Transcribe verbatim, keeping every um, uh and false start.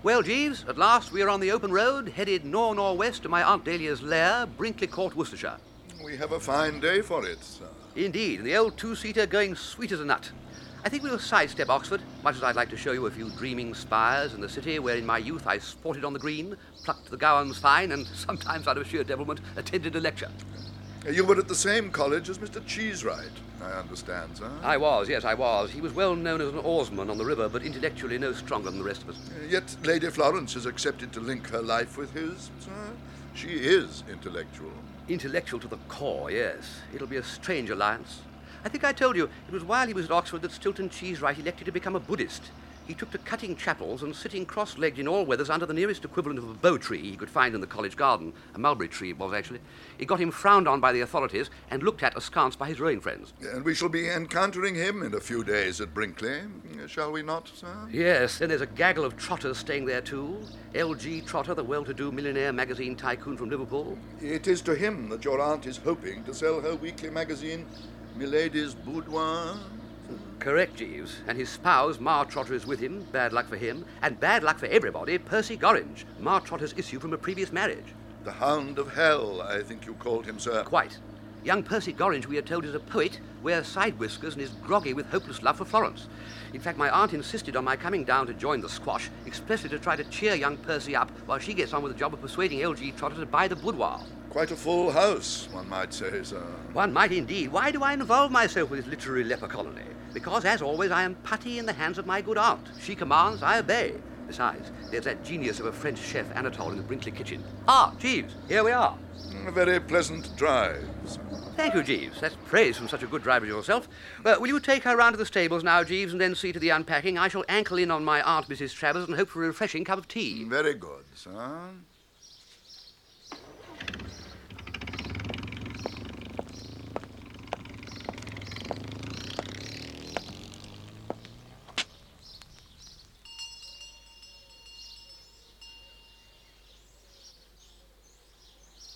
Well, Jeeves, at last we are on the open road, headed nor-nor-west to my Aunt Dahlia's lair, Brinkley Court, Worcestershire. We have a fine day for it, sir. Indeed, and the old two-seater going sweet as a nut. I think we'll sidestep Oxford, much as I'd like to show you a few dreaming spires in the city where in my youth I sported on the green, plucked the gowans fine, and sometimes out of sheer devilment attended a lecture. You were at the same college as Mister Cheesewright, I understand, sir. I was, yes, I was. He was well known as an oarsman on the river, but intellectually no stronger than the rest of us. Yet Lady Florence has accepted to link her life with his, sir. She is intellectual. Intellectual to the core, yes. It'll be a strange alliance. I think I told you it was while he was at Oxford that Stilton Cheesewright elected to become a Buddhist. He took to cutting chapels and sitting cross-legged in all weathers under the nearest equivalent of a bow tree he could find in the college garden. A mulberry tree it was, actually. It got him frowned on by the authorities and looked at askance by his rowing friends. And we shall be encountering him in a few days at Brinkley, shall we not, sir? Yes, then there's a gaggle of trotters staying there too. L G Trotter, the well-to-do millionaire magazine tycoon from Liverpool. It is to him that your aunt is hoping to sell her weekly magazine, Milady's Boudoir. Correct, Jeeves. And his spouse, Ma Trotter, is with him. Bad luck for him. And bad luck for everybody, Percy Gorringe, Ma Trotter's issue from a previous marriage. The Hound of Hell, I think you called him, sir. Quite. Young Percy Gorringe, we are told, is a poet, wears side whiskers, and is groggy with hopeless love for Florence. In fact, my aunt insisted on my coming down to join the squash, expressly to try to cheer young Percy up while she gets on with the job of persuading L G Trotter to buy the boudoir. Quite a full house, one might say, sir. One might indeed. Why do I involve myself with this literary leper colony? Because, as always, I am putty in the hands of my good aunt. She commands, I obey. Besides, there's that genius of a French chef, Anatole, in the Brinkley kitchen. Ah, Jeeves, here we are. A very pleasant drive, sir. Thank you, Jeeves. That's praise from such a good driver as yourself. Well, will you take her round to the stables now, Jeeves, and then see to the unpacking? I shall ankle in on my aunt, Missus Travers, and hope for a refreshing cup of tea. Very good, sir.